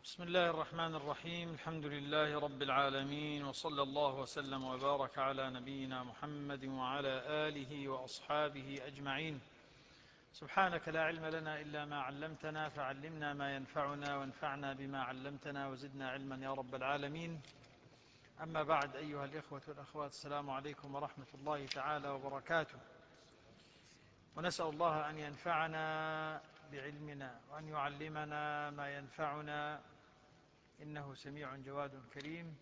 بسم الله الرحمن الرحيم. الحمد لله رب العالمين، وصلى الله وسلم وبارك على نبينا محمد وعلى آله وأصحابه أجمعين. سبحانك لا علم لنا إلا ما علمتنا، فعلمنا ما ينفعنا وانفعنا بما علمتنا وزدنا علما يا رب العالمين. أما بعد، أيها الإخوة والأخوات، السلام عليكم ورحمة الله تعالى وبركاته. ونسأل الله أن ينفعنا بعلمنا وأن يعلمنا ما ينفعنا، إنه سميع جواد كريم.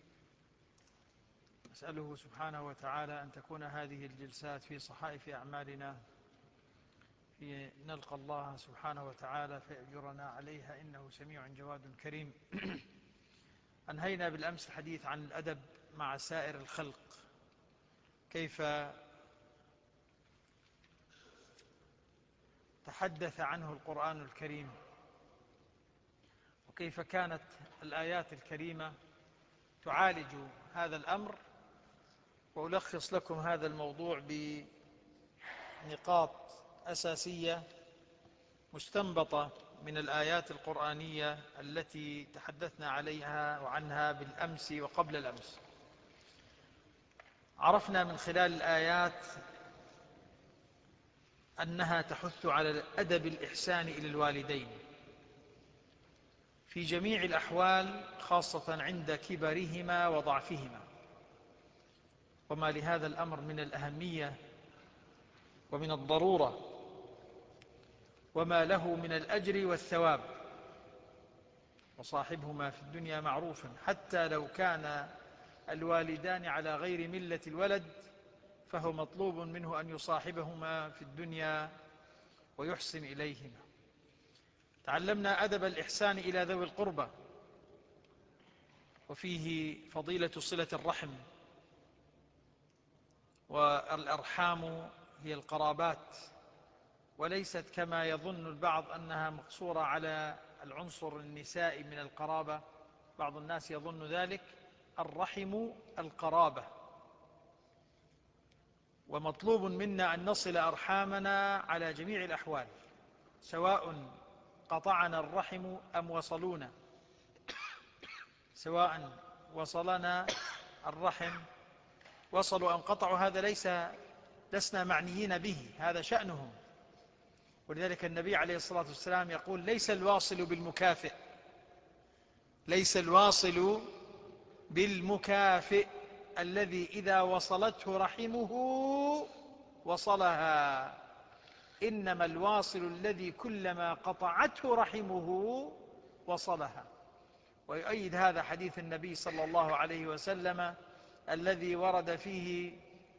أسأله سبحانه وتعالى أن تكون هذه الجلسات في صحائف أعمالنا، نلقى الله سبحانه وتعالى فيأجرنا عليها، إنه سميع جواد كريم. أنهينا بالأمس الحديث عن الأدب مع سائر الخلق، كيف تحدث عنه القرآن الكريم، وكيف كانت الآيات الكريمة تعالج هذا الأمر. وألخص لكم هذا الموضوع بنقاط أساسية مستنبطة من الآيات القرآنية التي تحدثنا عليها وعنها بالأمس وقبل الأمس. عرفنا من خلال الآيات أنها تحث على الأدب الإحسان إلى الوالدين في جميع الأحوال، خاصة عند كبرهما وضعفهما، وما لهذا الأمر من الأهمية ومن الضرورة، وما له من الأجر والثواب. وصاحبهما في الدنيا معروفا، حتى لو كان الوالدان على غير ملة الولد، فهو مطلوب منه أن يصاحبهما في الدنيا ويحسن إليهما. تعلمنا أدب الإحسان إلى ذوي القربى، وفيه فضيلة صلة الرحم. والأرحام هي القرابات، وليست كما يظن البعض أنها مقصورة على العنصر النسائي من القرابة. بعض الناس يظن ذلك. الرحم القرابة، ومطلوب منا أن نصل أرحامنا على جميع الأحوال، سواء قطعنا الرحم أم وصلونا، سواء وصلنا الرحم وصلوا أم قطعوا، هذا لسنا معنيين به، هذا شأنهم. ولذلك النبي عليه الصلاة والسلام يقول: ليس الواصل بالمكافئ، ليس الواصل بالمكافئ الذي إذا وصلته رحمه وصلها، إنما الواصل الذي كلما قطعته رحمه وصلها. ويؤيد هذا حديث النبي صلى الله عليه وسلم الذي ورد فيه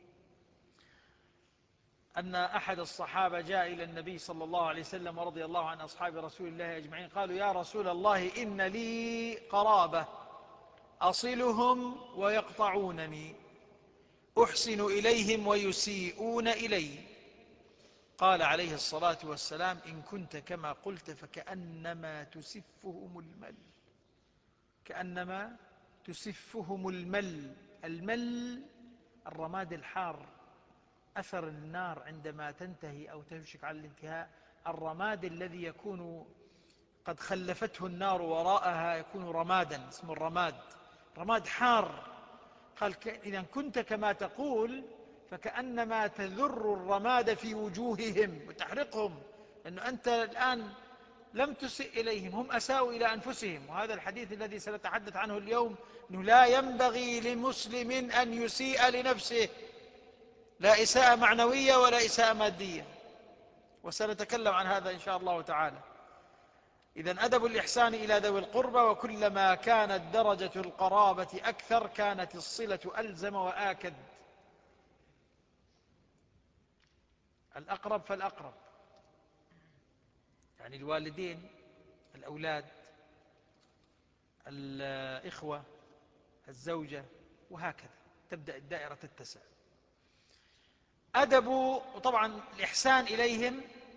أن أحد الصحابة جاء إلى النبي صلى الله عليه وسلم ورضي الله عن أصحاب رسول الله أجمعين، قالوا: يا رسول الله، إن لي قرابة أصلهم ويقطعونني، أحسن إليهم ويسيئون إلي. قال عليه الصلاة والسلام: إن كنت كما قلت فكأنما تسفهم المل، كأنما تسفهم المل. المل الرماد الحار، أثر النار عندما تنتهي أو تشك على الانتهاء، الرماد الذي يكون قد خلفته النار وراءها يكون رمادا، اسمه الرماد، رماد حار. قال: إذا كنت كما تقول فكأنما تذر الرماد في وجوههم وتحرقهم، لأنه أنت الآن لم تسئ إليهم، هم أساءوا إلى أنفسهم. وهذا الحديث الذي سنتحدث عنه اليوم، أنه لا ينبغي لمسلم أن يسيء لنفسه، لا إساءة معنوية ولا إساءة مادية، وسنتكلم عن هذا إن شاء الله تعالى. إذن أدب الإحسان إلى ذوي القربى، وكلما كانت درجة القرابة أكثر كانت الصلة ألزم وآكد. الأقرب فالأقرب، يعني الوالدين، الأولاد، الإخوة، الزوجة، وهكذا تبدأ الدائرة تتسع. أدب، وطبعا الإحسان إليهم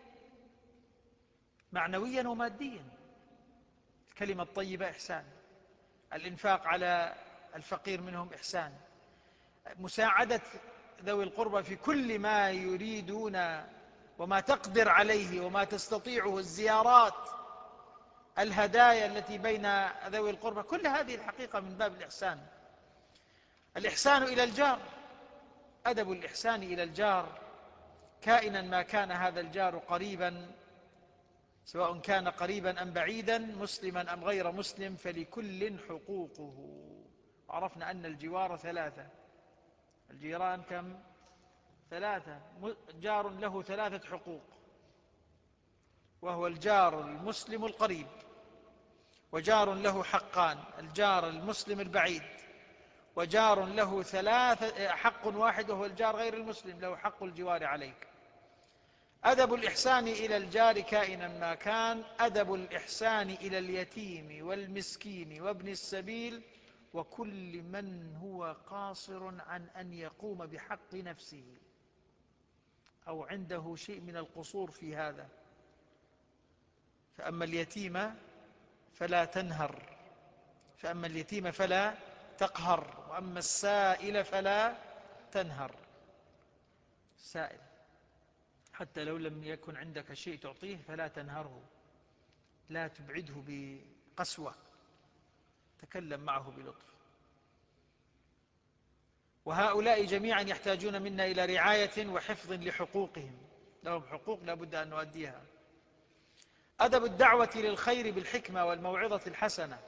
معنويا وماديا، الكلمة الطيبة إحسان، الإنفاق على الفقير منهم إحسان، مساعدة ذوي القربى في كل ما يريدون وما تقدر عليه وما تستطيعه، الزيارات، الهدايا التي بين ذوي القربى، كل هذه الحقيقة من باب الإحسان. الإحسان إلى الجار، أدب الإحسان إلى الجار كائنا ما كان هذا الجار قريبا، سواء كان قريبا أم بعيدا، مسلما أم غير مسلم، فلكل حقوقه. عرفنا أن الجوار ثلاثة، الجيران كم؟ ثلاثة. جار له ثلاثة حقوق، وهو الجار المسلم القريب، وجار له حقان، الجار المسلم البعيد، وجار له حق واحد وهو الجار غير المسلم، له حق الجوار عليك. أدب الإحسان إلى الجار كائنا ما كان، أدب الإحسان إلى اليتيم والمسكين وابن السبيل وكل من هو قاصر عن أن يقوم بحق نفسه أو عنده شيء من القصور في هذا. فأما اليتيم فلا تنهر، فأما اليتيم فلا تقهر، وأما السائل فلا تنهر. السائل حتى لو لم يكن عندك شيء تعطيه فلا تنهره، لا تبعده بقسوة، تكلم معه بلطف. وهؤلاء جميعا يحتاجون منا إلى رعاية وحفظ لحقوقهم، لهم حقوق لا بد أن نؤديها. أدب الدعوة للخير بالحكمة والموعظة الحسنة.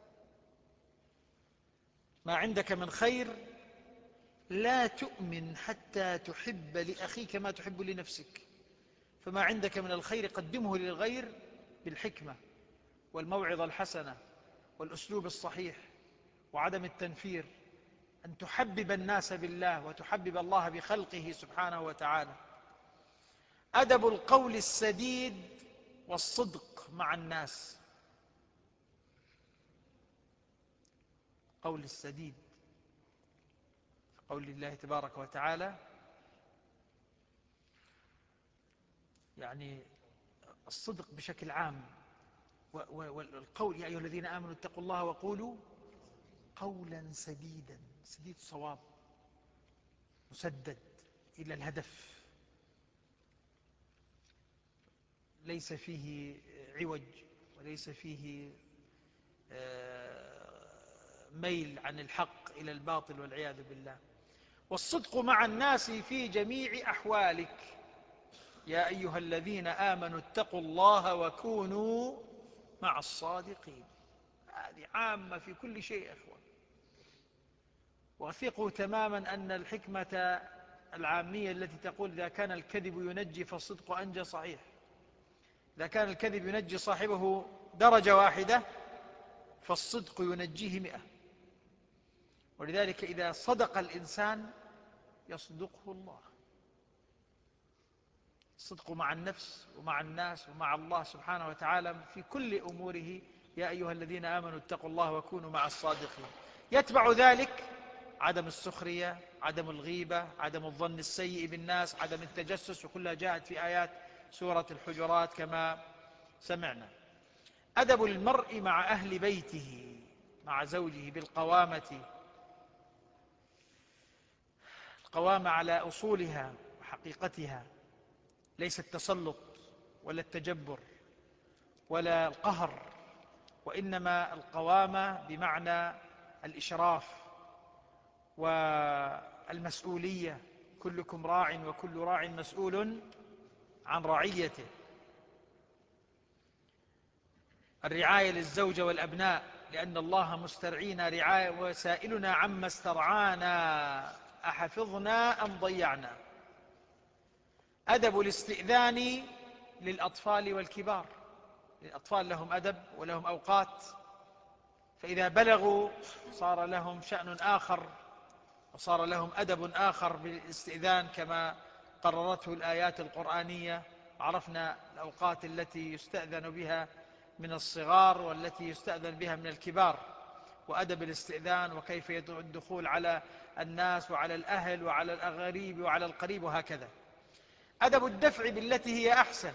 ما عندك من خير لا تؤمن حتى تحب لأخيك ما تحب لنفسك، فما عندك من الخير قدمه للغير بالحكمة والموعظة الحسنة والأسلوب الصحيح وعدم التنفير، أن تحبب الناس بالله وتحبب الله بخلقه سبحانه وتعالى. أدب القول السديد والصدق مع الناس. قول السديد، قول الله تبارك وتعالى، يعني الصدق بشكل عام، والقول يا أيها الذين آمنوا اتقوا الله وقولوا قولا سديدا، سديد صواب مسدد إلى الهدف، ليس فيه عوج وليس فيه ميل عن الحق إلى الباطل والعياذ بالله. والصدق مع الناس في جميع أحوالك، يا أيها الذين آمنوا اتقوا الله وكونوا مع الصادقين. هذه عامة في كل شيء أخوة. وثقوا تماما أن الحكمة العامية التي تقول إذا كان الكذب ينجي فالصدق أنجى صحيح. إذا كان الكذب ينجي صاحبه درجة واحدة فالصدق ينجيه 100. ولذلك إذا صدق الإنسان يصدقه الله. الصدق مع النفس ومع الناس ومع الله سبحانه وتعالى في كل أموره. يا أيها الذين آمنوا اتقوا الله وكونوا مع الصادقين. يتبع ذلك عدم السخرية، عدم الغيبة، عدم الظن السيء بالناس، عدم التجسس، وكلها جاءت في آيات سورة الحجرات كما سمعنا. أدب المرء مع أهل بيته، مع زوجه بالقوامة، القوامة على أصولها وحقيقتها، ليس التسلط ولا التجبر ولا القهر، وإنما القوامة بمعنى الإشراف والمسؤولية. كلكم راع وكل راع مسؤول عن رعيته. الرعاية للزوجة والأبناء، لأن الله مسترعينا رعاية وسائلنا عما استرعانا أحفظنا أم ضيعنا. أدب الاستئذان للأطفال والكبار. الأطفال لهم أدب ولهم أوقات، فإذا بلغوا صار لهم شأن آخر وصار لهم أدب آخر بالاستئذان كما قررته الآيات القرآنية. عرفنا الأوقات التي يستأذن بها من الصغار والتي يستأذن بها من الكبار، وأدب الاستئذان وكيف يدعو الدخول على الناس وعلى الأهل وعلى الغريب وعلى القريب وهكذا. أدب الدفع بالتي هي أحسن.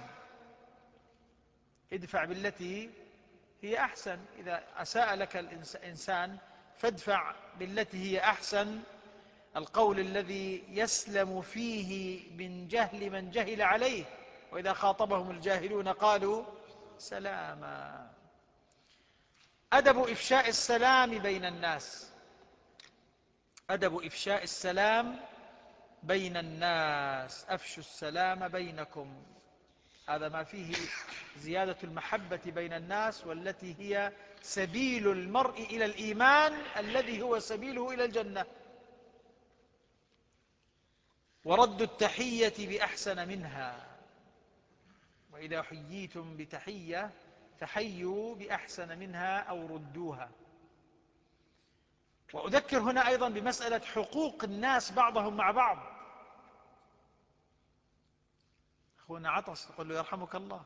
ادفع بالتي هي أحسن. إذا أساء لك الإنسان فادفع بالتي هي أحسن. القول الذي يسلم فيه من جهل من جهل عليه، وإذا خاطبهم الجاهلون قالوا سلاما. أدب إفشاء السلام بين الناس. أدب إفشاء السلام بين الناس، أفشوا السلام بينكم. هذا ما فيه زيادة المحبة بين الناس، والتي هي سبيل المرء إلى الإيمان الذي هو سبيله إلى الجنة. ورد التحية بأحسن منها، وإذا حييتم بتحية فحيوا بأحسن منها أو ردوها. وأذكر هنا أيضا بمسألة حقوق الناس بعضهم مع بعض. أخونا عطس تقول له يرحمك الله.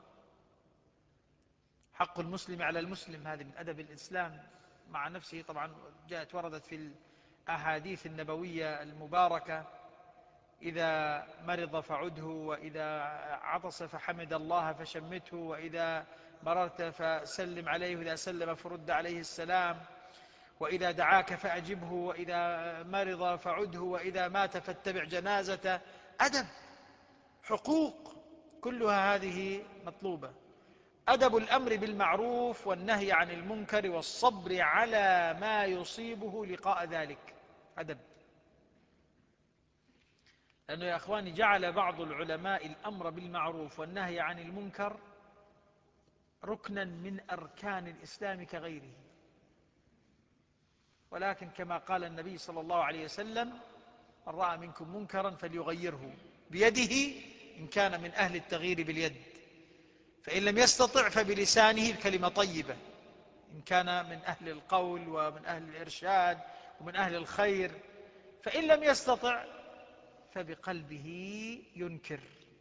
حق المسلم على المسلم، هذه من أدب الإسلام مع نفسه. طبعا جاءت وردت في الأحاديث النبوية المباركة: إذا مرض فعده، وإذا عطس فحمد الله فشمته، وإذا مررت فسلم عليه، وإذا سلم فرد عليه السلام، وإذا دعاك فأجبه، وإذا مرض فعده، وإذا مات فاتبع جنازته. أدب، حقوق، كلها هذه مطلوبة. أدب الأمر بالمعروف والنهي عن المنكر والصبر على ما يصيبه لقاء ذلك. أدب. لأنه يا أخواني جعل بعض العلماء الأمر بالمعروف والنهي عن المنكر ركنا من أركان الإسلام كغيره. ولكن كما قال النبي صلى الله عليه وسلم: من رأى منكم منكرا فليغيره بيده، إن كان من أهل التغيير باليد، فإن لم يستطع فبلسانه، بكلمة طيبة، إن كان من أهل القول ومن أهل الإرشاد ومن أهل الخير، فإن لم يستطع فبقلبه ينكر.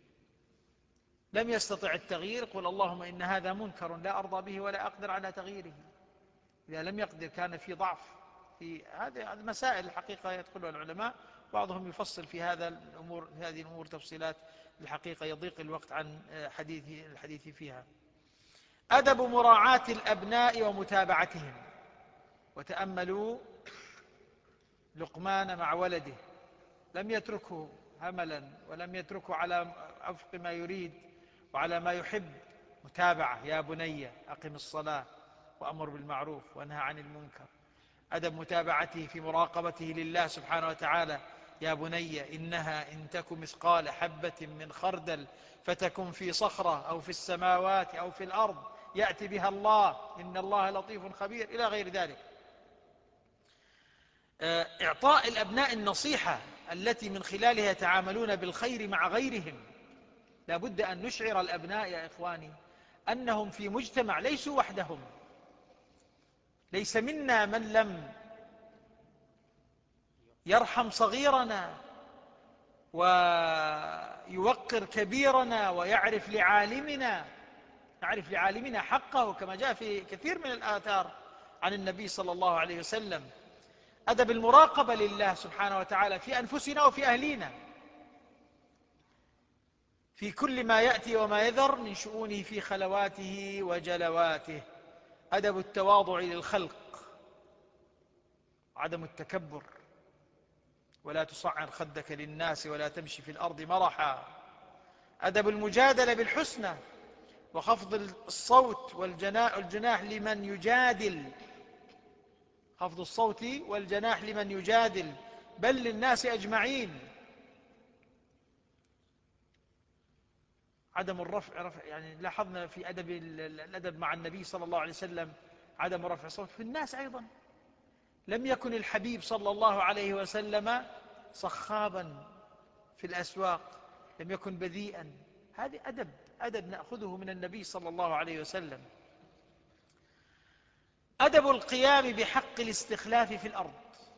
لم يستطع التغيير، قل اللهم إن هذا منكر لا أرضى به ولا أقدر على تغييره. إذا لم يقدر كان في ضعف. في هذه المسائل الحقيقة يدخلها العلماء، بعضهم يفصل في هذه الأمور تفصيلات الحقيقة يضيق الوقت عن الحديث فيها. أدب مراعاة الأبناء ومتابعتهم. وتأملوا لقمان مع ولده، لم يتركه هملا، ولم يتركه على وفق ما يريد وعلى ما يحب. متابعة: يا بني أقم الصلاة وأمر بالمعروف وانهى عن المنكر. أدب متابعته في مراقبته لله سبحانه وتعالى: يا بني إنها إن تك مثقال حبة من خردل فتكن في صخرة أو في السماوات أو في الأرض يأتي بها الله إن الله لطيف خبير، إلى غير ذلك. إعطاء الأبناء النصيحة التي من خلالها يتعاملون بالخير مع غيرهم. لا بد أن نشعر الأبناء يا إخواني أنهم في مجتمع، ليسوا وحدهم. ليس منا من لم يرحم صغيرنا ويوقر كبيرنا ويعرف لعالمنا حقه، كما جاء في كثير من الآثار عن النبي صلى الله عليه وسلم. أدب المراقبة لله سبحانه وتعالى في أنفسنا وفي أهلينا، في كل ما يأتي وما يذر من شؤونه في خلواته وجلواته. أدب التواضع للخلق، عدم التكبر، ولا تصعر خدك للناس ولا تمشي في الأرض مرحا. أدب المجادلة بالحسنى وخفض الصوت والجناح لمن يجادل. خفض الصوت والجناح لمن يجادل، بل للناس أجمعين. عدم الرفع، يعني لاحظنا في الأدب مع النبي صلى الله عليه وسلم عدم رفع الصوت في الناس أيضا. لم يكن الحبيب صلى الله عليه وسلم صخابا في الأسواق، لم يكن بذيئا. هذه أدب نأخذه من النبي صلى الله عليه وسلم. أدب القيام بحق الاستخلاف في الأرض.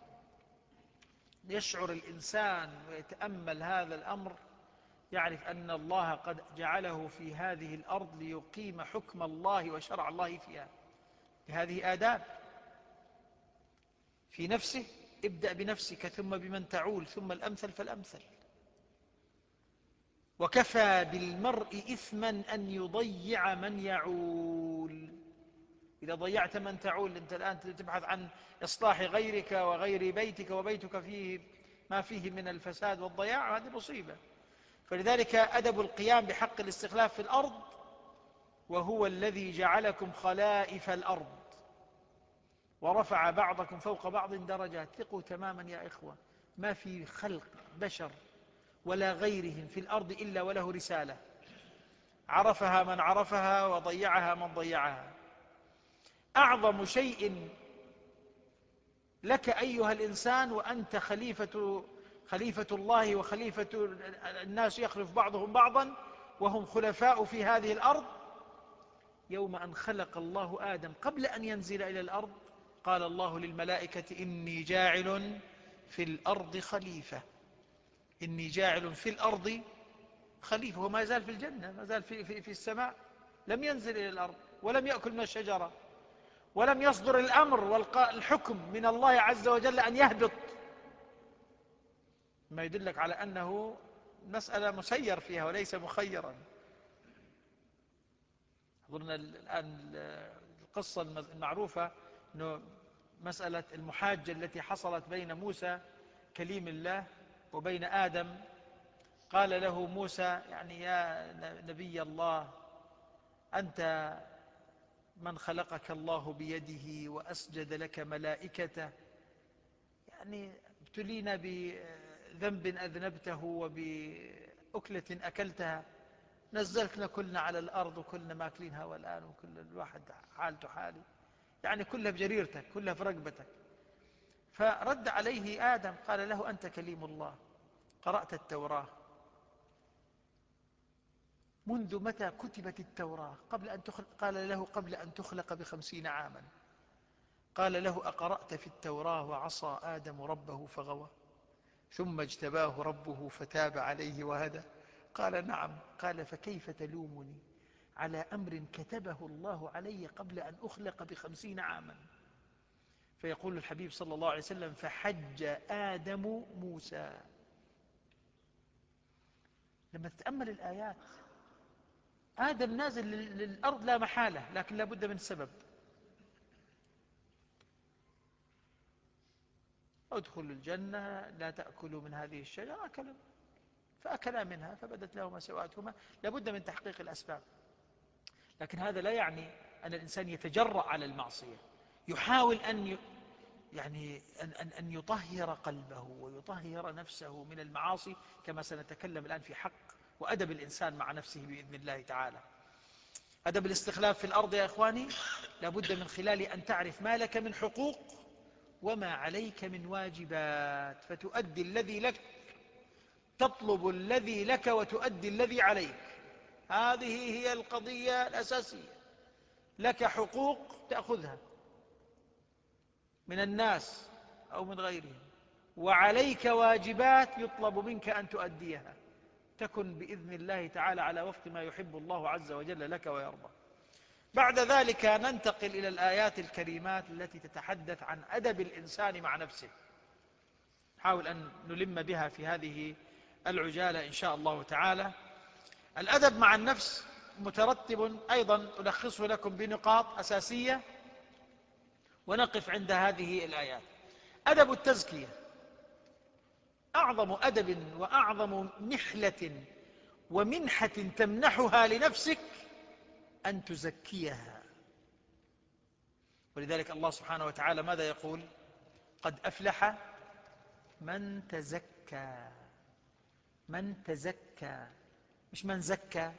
يشعر الإنسان ويتأمل هذا الأمر، يعرف أن الله قد جعله في هذه الأرض ليقيم حكم الله وشرع الله فيها. هذه آداب في نفسه. ابدأ بنفسك ثم بمن تعول ثم الأمثل فالأمثل. وكفى بالمرء إثما أن يضيع من يعول. إذا ضيعت من تعول، أنت الآن تبحث عن إصلاح غيرك وغير بيتك، وبيتك فيه ما فيه من الفساد والضياع، هذه مصيبة. فلذلك أدب القيام بحق الاستخلاف في الأرض، وهو الذي جعلكم خلائف الأرض. ورفع بعضكم فوق بعض درجات. ثقوا تماما يا إخوة، ما في خلق بشر ولا غيرهم في الأرض إلا وله رسالة، عرفها من عرفها وضيعها من ضيعها. أعظم شيء لك أيها الإنسان وأنت خليفة الله وخليفة الناس، يخلف بعضهم بعضا وهم خلفاء في هذه الأرض. يوم أن خلق الله آدم قبل أن ينزل إلى الأرض قال الله للملائكة إني جاعل في الأرض خليفة. إني جاعل في الأرض خليفة. هو ما زال في الجنة، ما زال في السماء، لم ينزل إلى الأرض ولم يأكل من الشجرة، ولم يصدر الأمر والحكم من الله عز وجل أن يهبط، ما يدلك على أنه مسألة مسير فيها وليس مخيرا. أظن الآن القصة المعروفة أنه مسألة المحاجة التي حصلت بين موسى كليم الله وبين آدم. قال له موسى يعني يا نبي الله، أنت من خلقك الله بيده وأسجد لك ملائكته، يعني ابتلينا بذنب أذنبته وبأكلة أكلتها، نزلتنا كلنا على الأرض وكلنا ماكلينها والآن وكل الواحد حالته حالي، يعني كلها بجريرتك، كلها في رقبتك. فرد عليه آدم قال له أنت كليم الله، قرأت التوراة؟ منذ متى كتبت التوراة؟ قال له قبل أن تخلق ب50 عاما. قال له أقرأت في التوراة وعصى آدم ربه فغوى ثم اجتباه ربه فتاب عليه وهدى؟ قال نعم. قال فكيف تلومني على أمر كتبه الله علي قبل أن أخلق ب50 عاما؟ فيقول الحبيب صلى الله عليه وسلم فحج آدم موسى. لما تتأمل الآيات، آدم نازل للأرض لا محالة، لكن لا بد من سبب. ادخلوا الجنة لا تأكلوا من هذه الشجرة، أكلوا فأكلا منها فبدت لهما سوآتهما. لا بد من تحقيق الأسباب، لكن هذا لا يعني أن الإنسان يتجرأ على المعصية. يحاول أن يطهر قلبه ويطهر نفسه من المعاصي، كما سنتكلم الآن في حق وأدب الإنسان مع نفسه بإذن الله تعالى. أدب الاستخلاف في الأرض يا إخواني لابد من خلال أن تعرف ما لك من حقوق وما عليك من واجبات، فتؤدي الذي لك، تطلب الذي لك وتؤدي الذي عليك. هذه هي القضية الأساسية. لك حقوق تأخذها من الناس أو من غيرهم، وعليك واجبات يطلب منك أن تؤديها، تكن بإذن الله تعالى على وفق ما يحب الله عز وجل لك ويرضى. بعد ذلك ننتقل إلى الآيات الكريمات التي تتحدث عن أدب الإنسان مع نفسه، نحاول أن نلم بها في هذه العجالة إن شاء الله تعالى. الأدب مع النفس مترتب أيضا، ألخصه لكم بنقاط أساسية ونقف عند هذه الآيات. أدب التزكية، أعظم أدب وأعظم نحلة ومنحة تمنحها لنفسك أن تزكيها. ولذلك الله سبحانه وتعالى ماذا يقول؟ قد أفلح من تزكى. من تزكى، مش من زكى.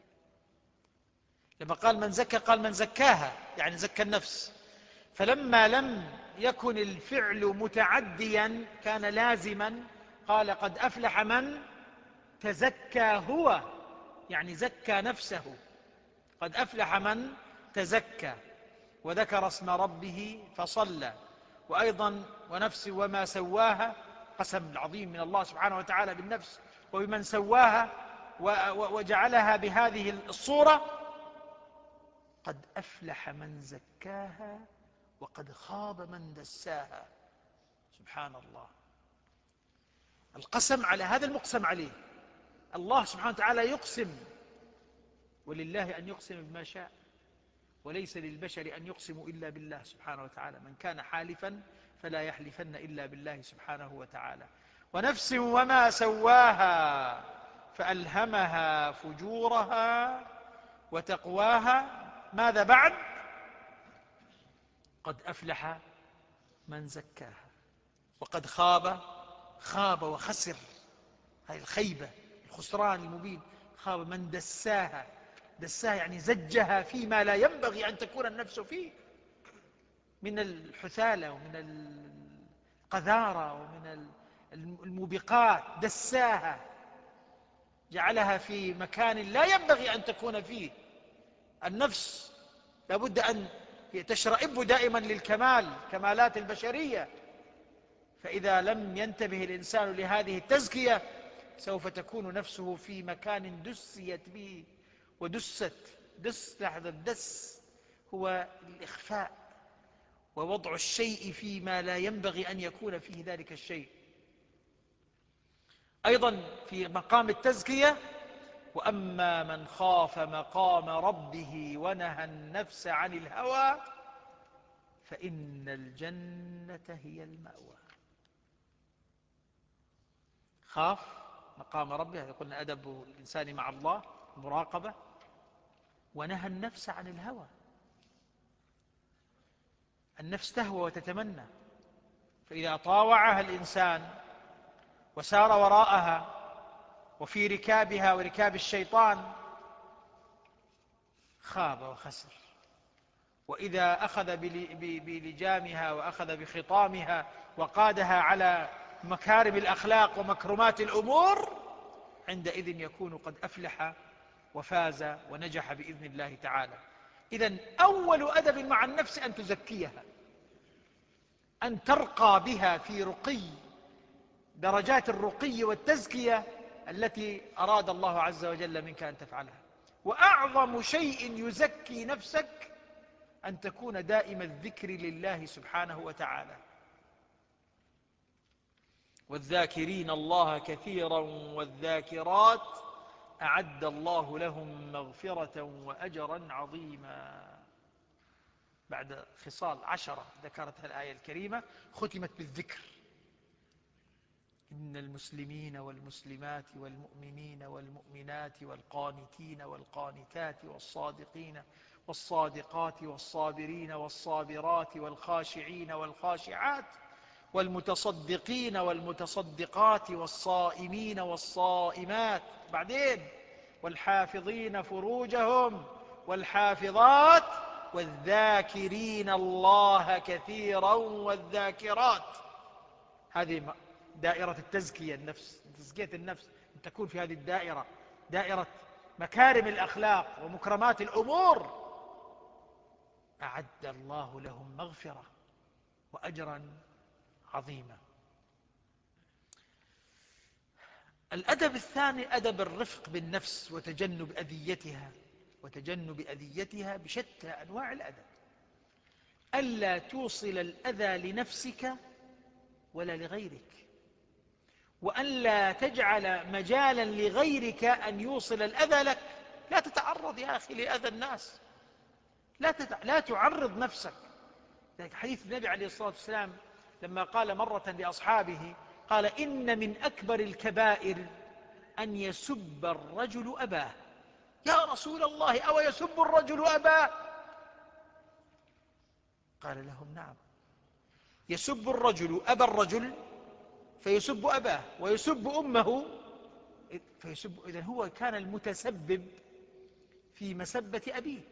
لما قال من زكى قال من زكاها، يعني زكى النفس. فلما لم يكن الفعل متعديا كان لازما، قال قد أفلح من تزكى هو، يعني زكى نفسه. قد أفلح من تزكى وذكر اسم ربه فصلى. وأيضا ونفس وما سواها، قسم العظيم من الله سبحانه وتعالى بالنفس وبمن سواها وجعلها بهذه الصورة. قد أفلح من زكاها وقد خاب من دساها. سبحان الله، القسم على هذا المقسم عليه. الله سبحانه وتعالى يقسم، ولله أن يقسم بما شاء، وليس للبشر أن يقسموا إلا بالله سبحانه وتعالى. من كان حالفا فلا يحلفن إلا بالله سبحانه وتعالى. ونفس وما سواها فألهمها فجورها وتقواها. ماذا بعد؟ قد أفلح من زكاها وقد خاب وخسر. هذه الخيبة، الخسران المبين. خاب من دساها. دساها يعني زجها فيما لا ينبغي أن تكون النفس فيه من الحثالة ومن القذارة ومن الموبقات. دساها، جعلها في مكان لا ينبغي أن تكون فيه. النفس لابد أن تشرئب دائما للكمال، كمالات البشرية. فإذا لم ينتبه الإنسان لهذه التزكية سوف تكون نفسه في مكان دسيت به ودست. لحظة الدس هو الإخفاء ووضع الشيء فيما لا ينبغي أن يكون فيه ذلك الشيء. أيضا في مقام التزكية: وأما من خاف مقام ربه ونهى النفس عن الهوى فإن الجنة هي المأوى. خاف مقام ربه، هذا قلنا أدب الإنسان مع الله، المراقبة. ونهى النفس عن الهوى. النفس تهوى وتتمنى، فإذا طاوعها الإنسان وسار وراءها وفي ركابها وركاب الشيطان خاب وخسر. وإذا أخذ بلجامها وأخذ بخطامها وقادها على مكارم الأخلاق ومكرمات الأمور عندئذ يكون قد أفلح وفاز ونجح بإذن الله تعالى. إذن أول أدب مع النفس أن تزكيها، أن ترقى بها في رقي درجات الرقي والتزكية التي أراد الله عز وجل منك أن تفعلها. وأعظم شيء يزكي نفسك أن تكون دائم الذكر لله سبحانه وتعالى. والذاكرين الله كثيرا والذاكرات أعد الله لهم مغفرة وأجرا عظيما. بعد خصال 10 ذكرتها الآية الكريمة ختمت بالذكر: إن المسلمين والمسلمات والمؤمنين والمؤمنات والقانتين والقانتات والصادقين والصادقات والصابرين والصابرات والخاشعين والخاشعات والمتصدقين والمتصدقات والصائمين والصائمات، بعدين والحافظين فروجهم والحافظات والذاكرين الله كثيرا والذاكرات. هذه دائرة التزكية النفس، تزكية النفس أن تكون في هذه الدائرة، دائرة مكارم الأخلاق ومكرمات الأمور. أعد الله لهم مغفرة وأجرا عظيما. الأدب الثاني أدب الرفق بالنفس وتجنب أذيتها بشتى أنواع الأدب. ألا توصل الأذى لنفسك ولا لغيرك، وألا تجعل مجالا لغيرك أن يوصل الأذى لك. لا تتعرض يا أخي لأذى الناس، لا تعرض نفسك. حديث النبي عليه الصلاة والسلام لما قال مرة لأصحابه، قال: إن من أكبر الكبائر أن يسب الرجل أباه. يا رسول الله، أو يسب الرجل أباه؟ قال لهم: نعم، يسب الرجل أبا الرجل فيسب أباه، ويسب أمه فيسب. إذن هو كان المتسبب في مسبة أبيه.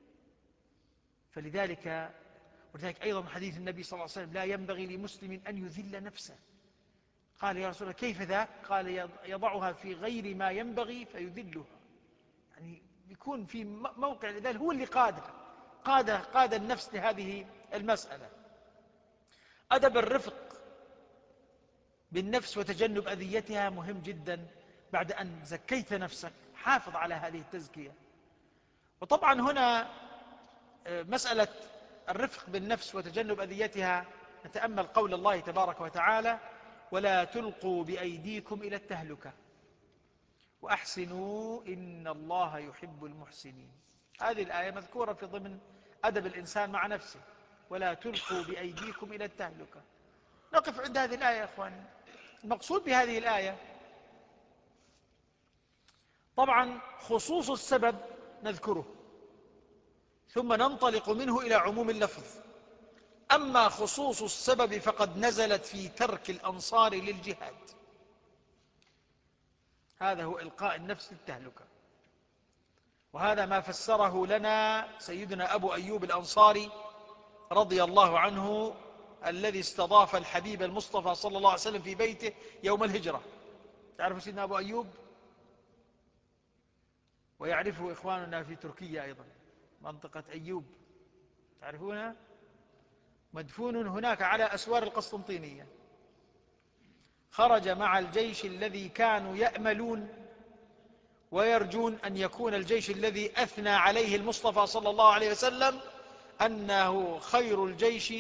ولذلك أيضا حديث النبي صلى الله عليه وسلم: لا ينبغي لمسلم أن يذل نفسه. قال: يا رسول الله كيف ذاك؟ قال: يضعها في غير ما ينبغي فيذلها. يعني يكون في موقع لذلك هو اللي قاد النفس لهذه المسألة. أدب الرفق بالنفس وتجنب أذيتها مهم جدا. بعد أن زكيت نفسك حافظ على هذه التزكية. وطبعا هنا مسألة الرفق بالنفس وتجنب أذيتها نتأمل قول الله تبارك وتعالى: ولا تلقوا بأيديكم إلى التهلكة وأحسنوا إن الله يحب المحسنين. هذه الآية مذكورة في ضمن أدب الإنسان مع نفسه: ولا تلقوا بأيديكم إلى التهلكة. نقف عند هذه الآية يا أخواني. المقصود بهذه الآية طبعا خصوص السبب نذكره، ثم ننطلق منه إلى عموم اللفظ. أما خصوص السبب فقد نزلت في ترك الأنصار للجهاد. هذا هو إلقاء النفس للتهلكة، وهذا ما فسره لنا سيدنا أبو أيوب الأنصاري رضي الله عنه، الذي استضاف الحبيب المصطفى صلى الله عليه وسلم في بيته يوم الهجرة. تعرف سيدنا أبو أيوب؟ ويعرفه إخواننا في تركيا أيضا، منطقة أيوب تعرفونها، مدفون هناك على أسوار القسطنطينية. خرج مع الجيش الذي كانوا يأملون ويرجون أن يكون الجيش الذي أثنى عليه المصطفى صلى الله عليه وسلم أنه خير الجيش،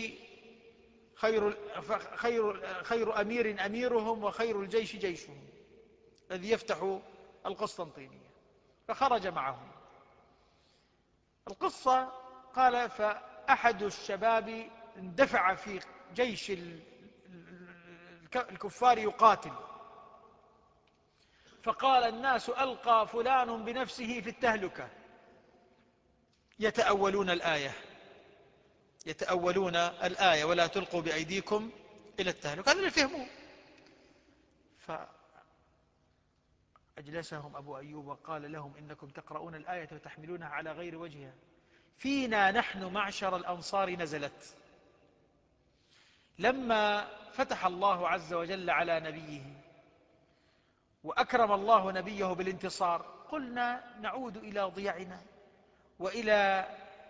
خير أمير أميرهم وخير الجيش جيشهم، الذي يفتح القسطنطينية. فخرج معهم. القصة قال فأحد الشباب اندفع في جيش الكفار يقاتل، فقال الناس ألقى فلان بنفسه في التهلكة. يتأولون الآية ولا تلقوا بأيديكم إلى التهلكة، هذا اللي فهموه. فأجلسهم أبو أيوب وقال لهم إنكم تقرؤون الآية وتحملونها على غير وجهها، فينا نحن معشر الأنصار نزلت. لما فتح الله عز وجل على نبيه وأكرم الله نبيه بالانتصار، قلنا نعود إلى ضياعنا وإلى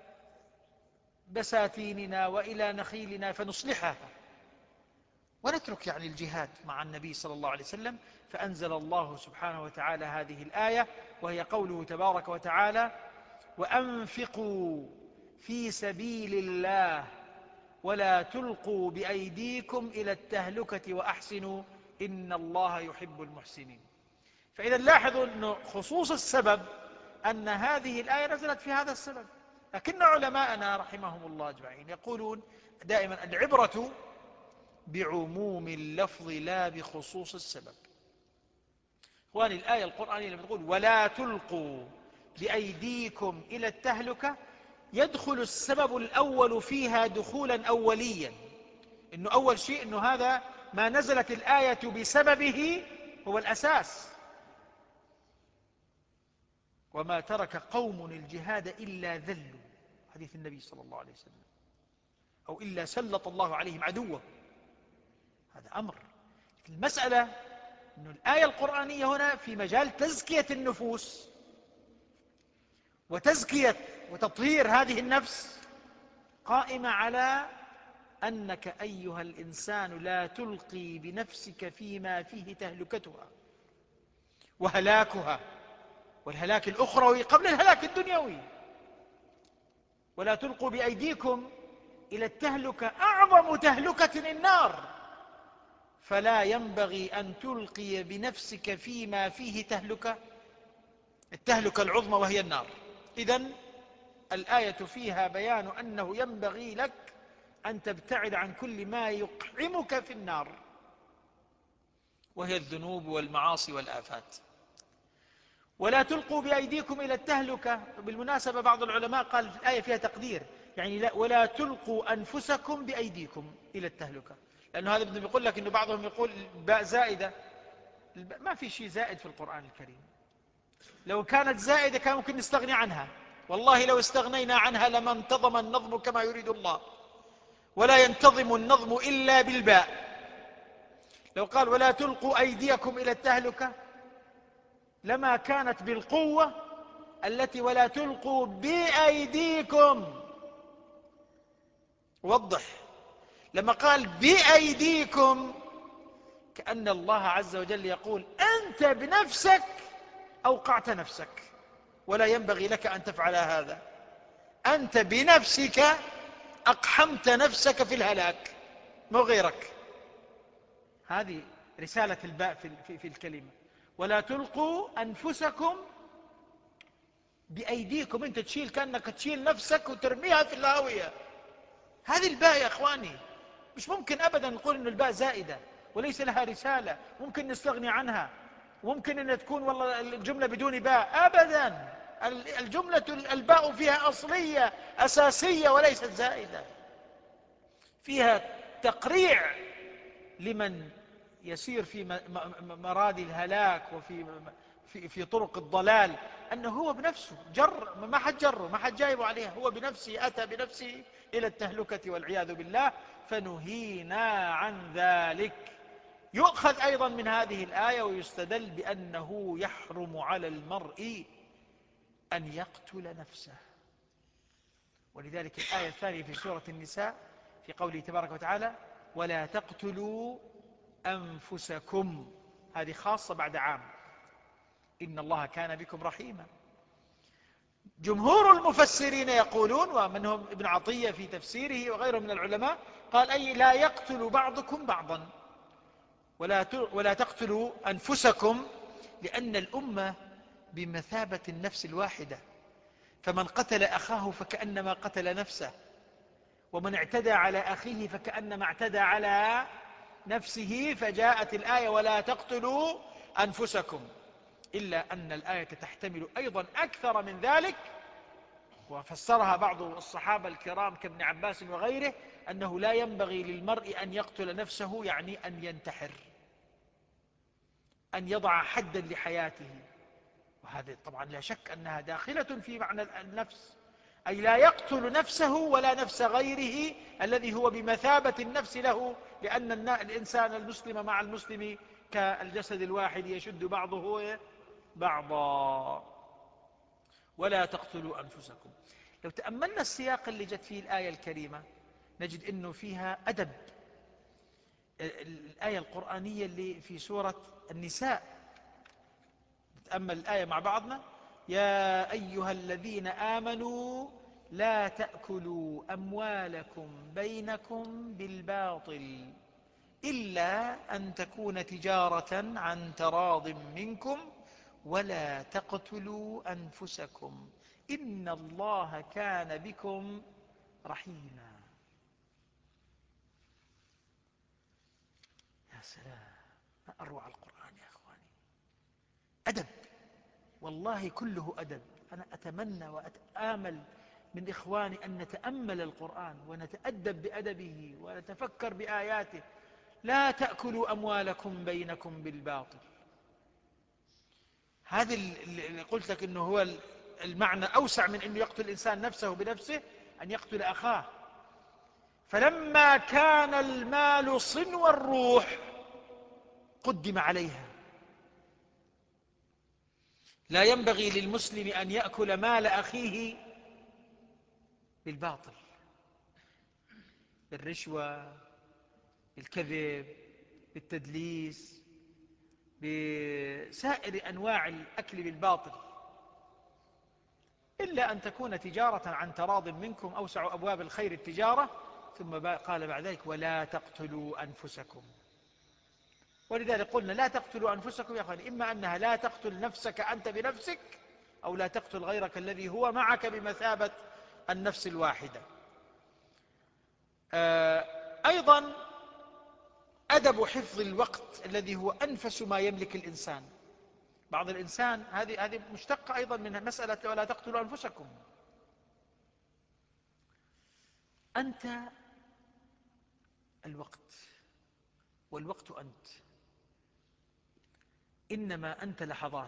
بساتيننا وإلى نخيلنا فنصلحها ونترك الجهاد مع النبي صلى الله عليه وسلم. فأنزل الله سبحانه وتعالى هذه الآية، وهي قوله تبارك وتعالى: وأنفقوا في سبيل الله ولا تلقوا بأيديكم إلى التهلكة وأحسنوا إن الله يحب المحسنين. فإذا لاحظوا أن خصوص السبب أن هذه الآية نزلت في هذا السبب. لكن علماءنا رحمهم الله أجمعين يقولون دائما العبرة بعموم اللفظ لا بخصوص السبب. إخواني، الآية القرآنية لما تقول ولا تلقوا بأيديكم إلى التهلكة، يدخل السبب الأول فيها دخولا أوليا، إنه أول شيء إنه هذا ما نزلت الآية بسببه هو الأساس. وما ترك قوم الجهاد إلا ذلوا، حديث النبي صلى الله عليه وسلم، أو إلا سلط الله عليهم عدوه. هذا أمر. المسألة أن الآية القرآنية هنا في مجال تزكية النفوس وتزكية وتطهير هذه النفس، قائمة على أنك أيها الإنسان لا تلقي بنفسك فيما فيه تهلكتها وهلاكها، والهلاك الأخروي قبل الهلاك الدنيوي. ولا تلقوا بأيديكم إلى التهلكة، أعظم تهلكة النار، فلا ينبغي أن تلقي بنفسك فيما فيه التهلكة العظمى وهي النار. إذن الآية فيها بيان أنه ينبغي لك أن تبتعد عن كل ما يقحمك في النار، وهي الذنوب والمعاصي والآفات. ولا تلقوا بأيديكم إلى التهلكة. بالمناسبة بعض العلماء قال في الآية فيها تقدير، لا ولا تلقوا أنفسكم بأيديكم إلى التهلكة، لأنه هذا بيقول لك إنه بعضهم يقول الباء زائدة. ما في شيء زائد في القرآن الكريم. لو كانت زائدة كان ممكن نستغني عنها، والله لو استغنينا عنها لما انتظم النظم كما يريد الله، ولا ينتظم النظم إلا بالباء. لو قال ولا تلقوا أيديكم إلى التهلكة لما كانت بالقوة التي ولا تلقوا بأيديكم. وضح، لما قال بأيديكم كأن الله عز وجل يقول أنت بنفسك أوقعت نفسك، ولا ينبغي لك أن تفعل هذا. أنت بنفسك أقحمت نفسك في الهلاك، مو غيرك. هذه رسالة الباء في الكلمة. ولا تلقوا أنفسكم بأيديكم، أنت تشيل كأنك تشيل نفسك وترميها في الهاوية. هذه الباء يا إخواني مش ممكن أبدا نقول أن الباء زائدة وليس لها رسالة، ممكن نستغني عنها، ممكن أن تكون والله الجملة بدون باء. أبدا، الجملة الباء فيها أصلية أساسية وليست زائدة. فيها تقريع لمن يسير في مراد الهلاك وفي في طرق الضلال، أنه هو بنفسه جر، ما حد جره، ما حد جايبه عليها، هو بنفسه أتى بنفسه إلى التهلكة والعياذ بالله، فنهينا عن ذلك. يؤخذ أيضا من هذه الآية ويستدل بأنه يحرم على المرء أن يقتل نفسه. ولذلك الآية الثانية في سورة النساء في قوله تبارك وتعالى: ولا تقتلوا أنفسكم، هذه خاصة بعد عام، إن الله كان بكم رحيما. جمهور المفسرين يقولون، ومنهم ابن عطية في تفسيره وغيره من العلماء، قال: أي لا يقتل بعضكم بعضا، ولا تقتلوا أنفسكم، لأن الأمة بمثابة النفس الواحدة، فمن قتل أخاه فكأنما قتل نفسه، ومن اعتدى على أخيه فكأنما اعتدى على نفسه. فجاءت الآية: ولا تقتلوا أنفسكم، إلا أن الآية تحتمل أيضا أكثر من ذلك، وفسرها بعض الصحابة الكرام كابن عباس وغيره، أنه لا ينبغي للمرء أن يقتل نفسه، يعني أن ينتحر، أن يضع حدا لحياته. وهذا طبعا لا شك أنها داخلة في معنى النفس، أي لا يقتل نفسه ولا نفس غيره الذي هو بمثابة النفس له، لأن الإنسان المسلم مع المسلم كالجسد الواحد يشد بعضه بعضا. ولا تقتلوا أنفسكم. لو تأملنا السياق اللي جت فيه الآية الكريمة نجد أنه فيها أدب. الآية القرآنية اللي في سورة النساء، نتأمل الآية مع بعضنا: يا أيها الذين آمنوا لا تأكلوا أموالكم بينكم بالباطل إلا أن تكون تجارة عن تراض منكم ولا تقتلوا أنفسكم إن الله كان بكم رحيما. يا سلام، ما أروع القرآن يا أخواني. أدب، والله كله أدب. أنا أتمنى وأتآمل من إخواني أن نتأمل القرآن ونتأدب بأدبه ونتفكر بآياته. لا تأكلوا أموالكم بينكم بالباطل، هذا اللي قلت لك أنه هو المعنى أوسع من أنه يقتل الإنسان نفسه بنفسه، أن يقتل أخاه. فلما كان المال صنو الروح قدم عليها. لا ينبغي للمسلم أن يأكل مال أخيه بالباطل، بالرشوة، بالكذب، بالتدليس، بسائر أنواع الأكل بالباطل، إلا أن تكون تجارة عن تراض منكم، أوسع أبواب الخير التجارة. ثم قال بعد ذلك: ولا تقتلوا أنفسكم. ولذلك قلنا لا تقتلوا أنفسكم يا أخواني، إما أنها لا تقتل نفسك أنت بنفسك، أو لا تقتل غيرك الذي هو معك بمثابة النفس الواحدة. أيضا أدب حفظ الوقت الذي هو أنفس ما يملك الإنسان. بعض الإنسان، هذه مشتقة أيضا من مسألة ولا تقتلوا أنفسكم. أنت الوقت، والوقت أنت، إنما أنت لحظات،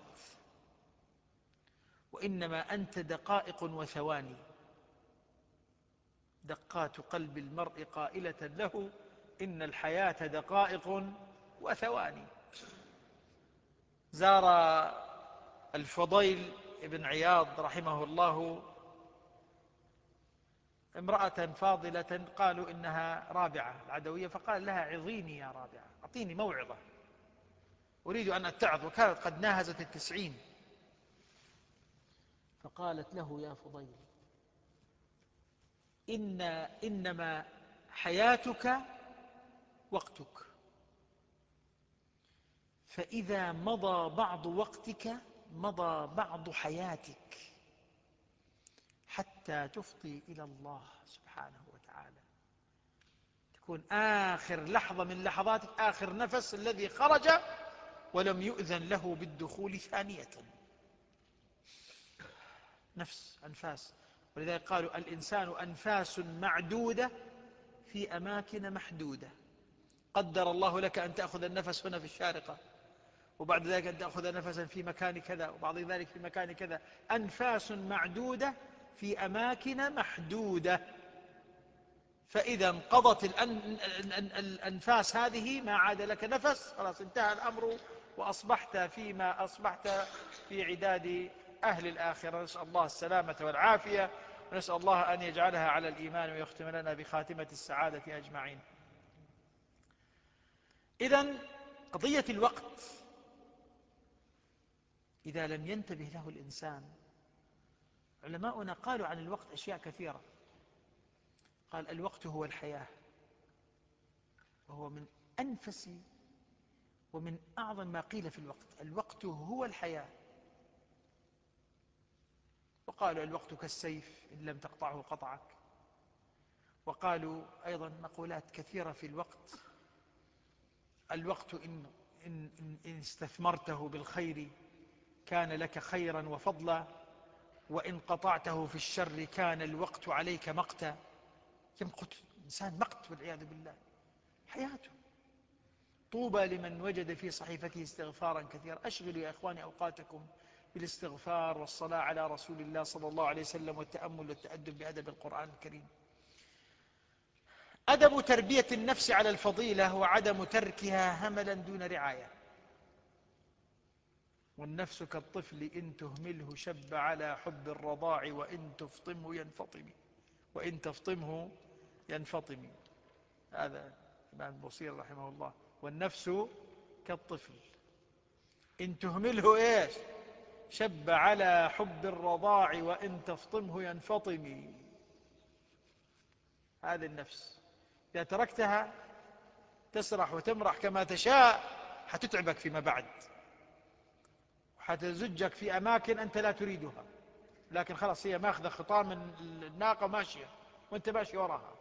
وإنما أنت دقائق وثواني. دقات قلب المرء قائلة له: إن الحياة دقائق وثواني. زار الفضيل بن عياض رحمه الله امرأة فاضلة، قالوا إنها رابعة العدوية، فقال لها: عظيني يا رابعة، أعطيني موعظة، أريد أن أتعظ. وكانت قد ناهزت 90. فقالت له: يا فضيل، إنما حياتك وقتك، فإذا مضى بعض وقتك مضى بعض حياتك، حتى تفضي إلى الله سبحانه وتعالى، تكون آخر لحظة من لحظاتك، آخر نفس الذي خرج ولم يؤذن له بالدخول ثانية. نفس، أنفاس. ولذلك قالوا: الإنسان أنفاس معدودة في أماكن محدودة. قدر الله لك أن تأخذ النفس هنا في الشارقة، وبعد ذلك أن تأخذ نفسا في مكان كذا، وبعد ذلك في مكان كذا، أنفاس معدودة في أماكن محدودة. فإذا انقضت الأنفاس هذه ما عاد لك نفس، خلاص انتهى الأمر، وأصبحت فيما أصبحت في عداد أهل الآخرة. نسأل الله السلامة والعافية، ونسأل الله أن يجعلها على الإيمان ويختم لنا بخاتمة السعادة أجمعين. إذن قضية الوقت إذا لم ينتبه له الإنسان، علماؤنا قالوا عن الوقت أشياء كثيرة. قال: الوقت هو الحياة، وهو من أنفس ومن أعظم ما قيل في الوقت. الوقت هو الحياة. وقالوا: الوقت كالسيف، إن لم تقطعه قطعك. وقالوا أيضا مقولات كثيرة في الوقت: الوقت إن استثمرته بالخير كان لك خيرا وفضلا، وإن قطعته في الشر كان الوقت عليك مقتا. يمقت الإنسان مقت والعياذ بالله حياته. طوبى لمن وجد في صحيفته استغفارا كثيرا. أشغلوا يا إخواني أوقاتكم بالاستغفار والصلاة على رسول الله صلى الله عليه وسلم، والتأمل والتأدب بأدب القرآن الكريم. أدب تربية النفس على الفضيلة هو عدم تركها هملا دون رعاية. والنفس كالطفل إن تهمله شب على حب الرضاع، وإن تفطمه ينفطم. هذا الإمام البصير رحمه الله. والنفس كالطفل إن تهمله إيش؟ شب على حب الرضاع، وإن تفطمه ينفطم. هذه النفس إذا تركتها تسرح وتمرح كما تشاء، حتتعبك فيما بعد، وحتزجك في أماكن أنت لا تريدها، لكن خلاص هي ماخذة خطام من الناقة ماشية وانت ماشي وراها.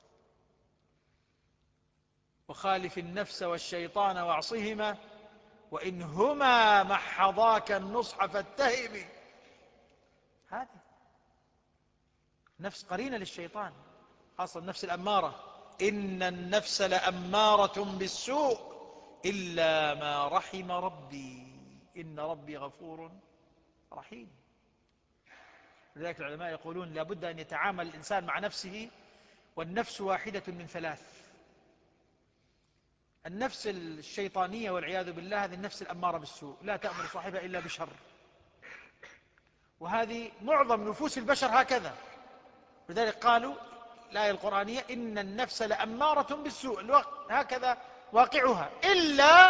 وخالف النفس والشيطان واعصهما، وإن هما محضاك النصح فاتهم. هذه نفس قرينة للشيطان، خاصة النفس الأمارة. إن النفس لأمارة بالسوء إلا ما رحم ربي، إن ربي غفور رحيم. لذلك العلماء يقولون لابد أن يتعامل الإنسان مع نفسه، والنفس واحدة من ثلاث: النفس الشيطانية والعياذ بالله، هذه النفس الأمارة بالسوء، لا تأمر صاحبها إلا بشر، وهذه معظم نفوس البشر هكذا. لذلك قالوا الآية القرآنية: إن النفس لأمارة بالسوء، هكذا واقعها إلا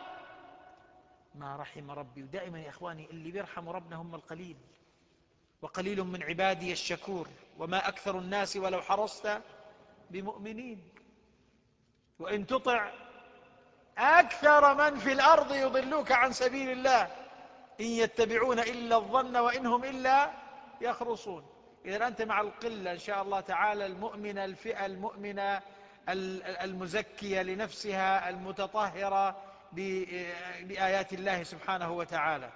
ما رحم ربي. ودائما يا إخواني اللي بيرحموا ربنا هم القليل، وقليل من عبادي الشكور، وما أكثر الناس ولو حرصت بمؤمنين. وإن تطع أكثر من في الأرض يضلوك عن سبيل الله إن يتبعون إلا الظن وإن هم إلا يخرصون. إذا أنت مع القلة إن شاء الله تعالى المؤمنة، الفئة المؤمنة المزكية لنفسها المتطهرة بآيات الله سبحانه وتعالى.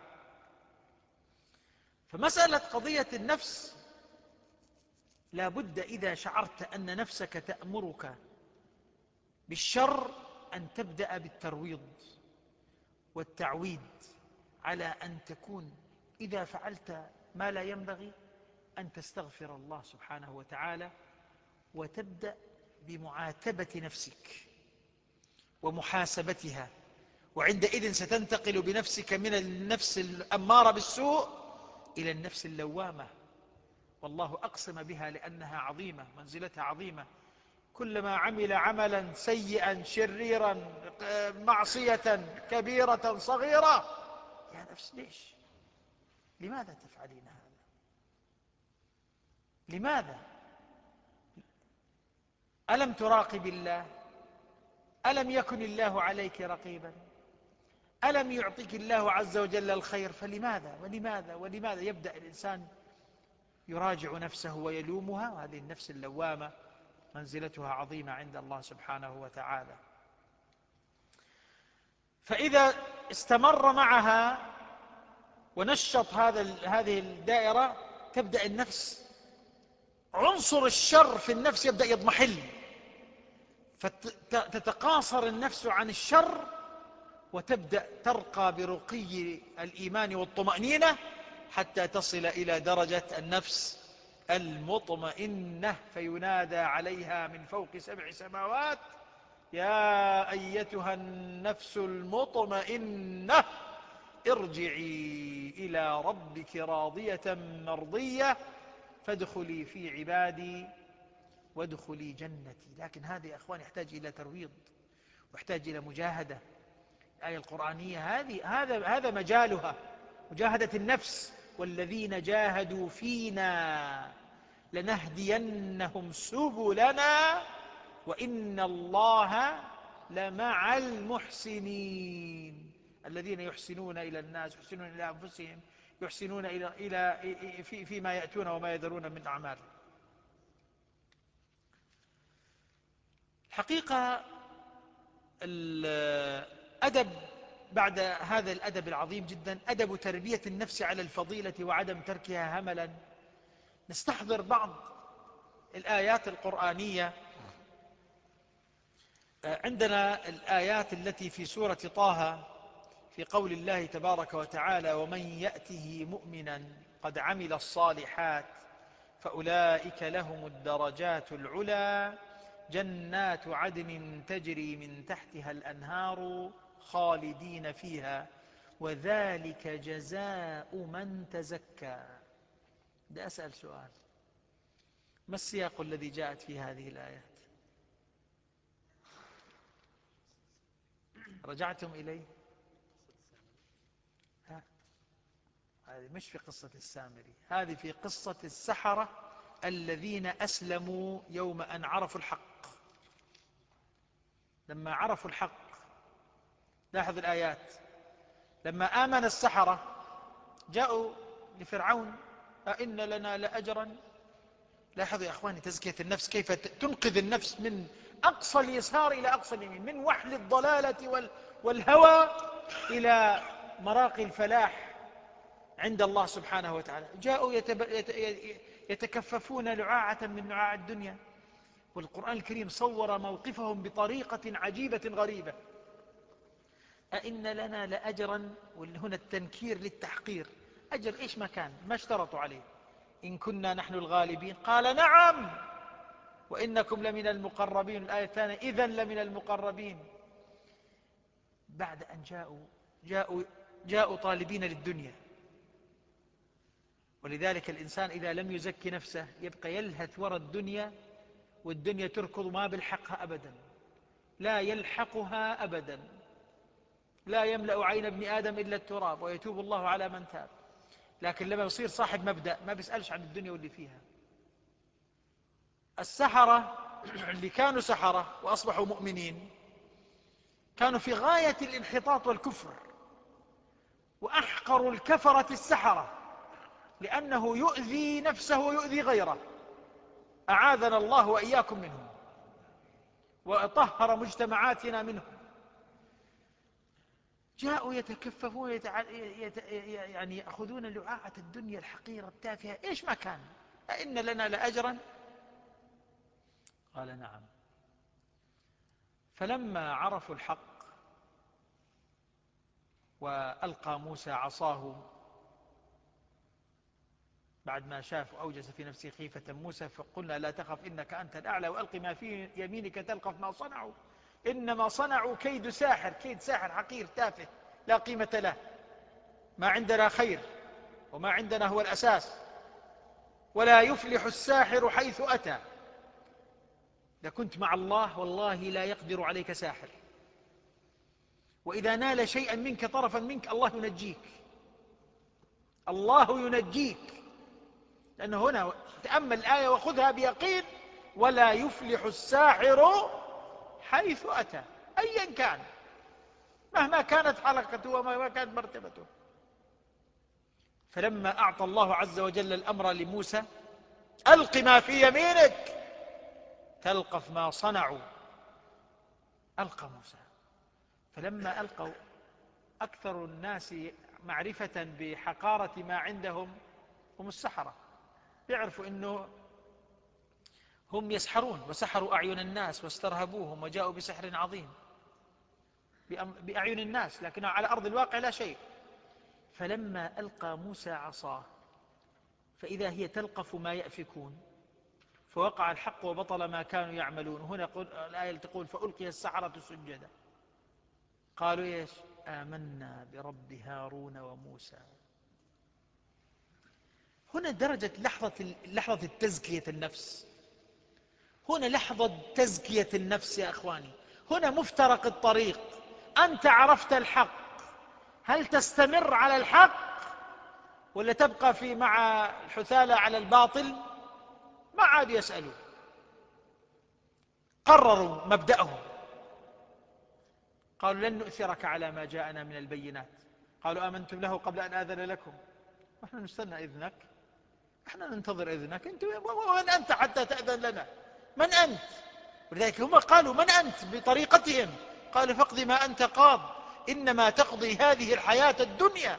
فمسألة قضية النفس لا بد إذا شعرت أن نفسك تأمرك بالشر أن تبدأ بالترويض والتعويد على أن تكون إذا فعلت ما لا ينبغي أن تستغفر الله سبحانه وتعالى، وتبدأ بمعاتبة نفسك ومحاسبتها. وعندئذ ستنتقل بنفسك من النفس الأمارة بالسوء إلى النفس اللوامة، والله أقسم بها لأنها عظيمة، منزلتها عظيمة. كلما عمل عملا سيئا شريرا معصية كبيرة صغيرة: يا نفس ليش؟ لماذا تفعلين هذا؟ لماذا؟ ألم تراقب الله؟ ألم يكن الله عليك رقيبا؟ ألم يعطيك الله عز وجل الخير؟ فلماذا ولماذا ولماذا؟ يبدأ الإنسان يراجع نفسه ويلومها، وهذه النفس اللوامة منزلتها عظيمة عند الله سبحانه وتعالى. فإذا استمر معها ونشط هذه الدائرة، تبدأ النفس عنصر الشر في النفس يبدأ يضمحل، فتتقاصر النفس عن الشر وتبدأ ترقى برقي الإيمان والطمأنينة حتى تصل إلى درجة النفس المطمئنة، فينادى عليها من فوق 7 سماوات: يا أيتها النفس المطمئنة ارجعي إلى ربك راضية مرضية فادخلي في عبادي وادخلي جنتي. لكن هذا يا أخوان يحتاج إلى ترويض ويحتاج إلى مجاهدة. الآية القرآنية هذا مجالها، مجاهدة النفس: والذين جاهدوا فينا لنهدينهم سبلنا وإن الله لمع المحسنين. الذين يحسنون إلى الناس، يحسنون إلى أنفسهم، يحسنون فيما يأتون وما يذرون من أعمال. الحقيقة الأدب بعد هذا الأدب العظيم جدا، أدب تربية النفس على الفضيلة وعدم تركها هملا. نستحضر بعض الآيات القرآنية. عندنا الآيات التي في سورة طه في قول الله تبارك وتعالى: ومن يأته مؤمنا قد عمل الصالحات فأولئك لهم الدرجات العلى جنات عدن تجري من تحتها الأنهار خالدين فيها وذلك جزاء من تزكى. بدي أسأل سؤال: ما السياق الذي جاءت في هذه الآيات؟ رجعتم إليه؟ هذه مش في قصة السامري، هذه في قصة السحرة الذين أسلموا يوم أن عرفوا الحق. لما عرفوا الحق، لاحظ الآيات: لما آمن السحرة جاءوا لفرعون: أئن لنا لأجرا. لاحظوا يا أخواني تزكية النفس، كيف تنقذ النفس من أقصى اليسار إلى أقصى اليمين، من وحل الضلالة والهوى إلى مراقي الفلاح عند الله سبحانه وتعالى. جاءوا يتكففون لعاعة من لعاع الدنيا، والقرآن الكريم صور موقفهم بطريقة عجيبة غريبة: أئن لنا لأجرا، وهنا التنكير للتحقير. أجر إيش ما كان، ما اشترطوا عليه. إن كنا نحن الغالبين قال نعم وإنكم لمن المقربين. الآية الثانية: إذن لمن المقربين. بعد أن جاءوا طالبين للدنيا. ولذلك الإنسان إذا لم يزكي نفسه يبقى يلهث وراء الدنيا، والدنيا تركض ما بالحقها أبدا، لا يلحقها أبدا. لا يملأ عين ابن آدم إلا التراب ويتوب الله على من تاب. لكن لما يصير صاحب مبدأ ما بيسألش عن الدنيا واللي فيها. السحرة اللي كانوا سحرة وأصبحوا مؤمنين كانوا في غاية الانحطاط والكفر، وأحقر الكفرة السحرة، لأنه يؤذي نفسه ويؤذي غيره. أعاذنا الله وإياكم منهم وطهر مجتمعاتنا منهم. جاءوا يتكففون يعني يأخذون لعاعة الدنيا الحقيرة التافهة إيش ما كان. أئن لنا لأجرا؟ قال نعم. فلما عرفوا الحق وألقى موسى عصاه بعد ما شاف أوجس في نفسه خيفة موسى، فقلنا لا تخف إنك أنت الأعلى وألق ما في يمينك تلقف ما صنعوا إنما صنعوا كيد ساحر. كيد ساحر حقير تافه لا قيمة له. ما عندنا خير وما عندنا هو الأساس. ولا يفلح الساحر حيث أتى. إذا كنت مع الله والله لا يقدر عليك ساحر. وإذا نال شيئا منك طرفا منك الله ينجيك، الله ينجيك. لأنه هنا تأمل الآية وخذها بيقين: ولا يفلح الساحر حيث أتى، أيا كان، مهما كانت حلقته ومهما كانت مرتبته. فلما أعطى الله عز وجل الأمر لموسى: ألق ما في يمينك تلقف ما صنعوا، ألقى موسى. فلما ألقوا، أكثر الناس معرفة بحقارة ما عندهم هم السحرة. يعرفوا أنه هم يسحرون وسحروا أعين الناس واسترهبوهم وجاءوا بسحر عظيم بأعين الناس، لكن على أرض الواقع لا شيء. فلما ألقى موسى عصاه فإذا هي تلقف ما يأفكون، فوقع الحق وبطل ما كانوا يعملون. هنا الآية تقول فألقي السحرة سجدا، قالوا إيش؟ آمنا برب هارون وموسى. هنا درجة لحظة التزكية النفس، هنا لحظة تزكية النفس يا أخواني، هنا مفترق الطريق. أنت عرفت الحق، هل تستمر على الحق ولا تبقى مع الحثالة على الباطل؟ ما عاد يسألون، قرروا مبدأهم، قالوا لن نؤثرك على ما جاءنا من البينات. قالوا آمنتم له قبل أن آذن لكم، نحن نستنى إذنك، احنا ننتظر إذنك، انت من أنت حتى تأذن لنا؟ من أنت؟ ولذلك هم قالوا من أنت بطريقتهم، قالوا فاقض ما أنت قاض إنما تقضي هذه الحياة الدنيا.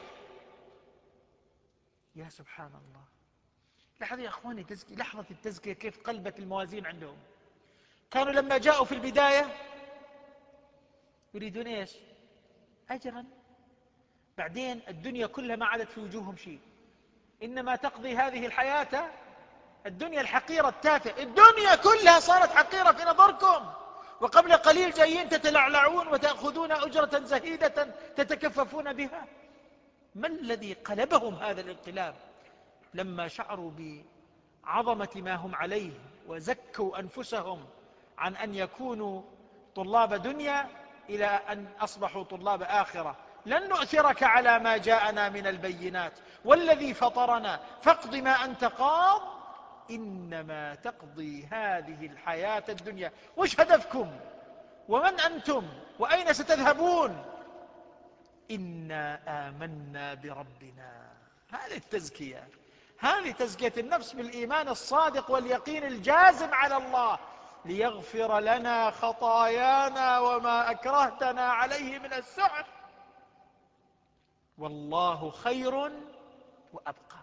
يا سبحان الله، لحظة يا أخواني، لحظة التزكية كيف قلبت الموازين عندهم. كانوا لما جاءوا في البداية يريدون إيش؟ أجرا. بعدين الدنيا كلها ما عادت في وجوههم شيء، إنما تقضي هذه الحياة الدنيا الحقيرة التافهة. الدنيا كلها صارت حقيرة في نظركم، وقبل قليل جايين تتلعلعون وتأخذون أجرة زهيدة تتكففون بها. ما الذي قلبهم هذا الانقلاب؟ لما شعروا بعظمة ما هم عليه وزكوا أنفسهم عن أن يكونوا طلاب دنيا إلى أن أصبحوا طلاب آخرة. لن نؤثرك على ما جاءنا من البينات والذي فطرنا فاقض ما أنت قاض إنما تقضي هذه الحياة الدنيا. وش هدفكم؟ ومن أنتم؟ وأين ستذهبون؟ إنا آمنا بربنا. هذه التزكية، هذه تزكية النفس بالإيمان الصادق واليقين الجازم على الله، ليغفر لنا خطايانا وما أكرهتنا عليه من السحر والله خير وأبقى.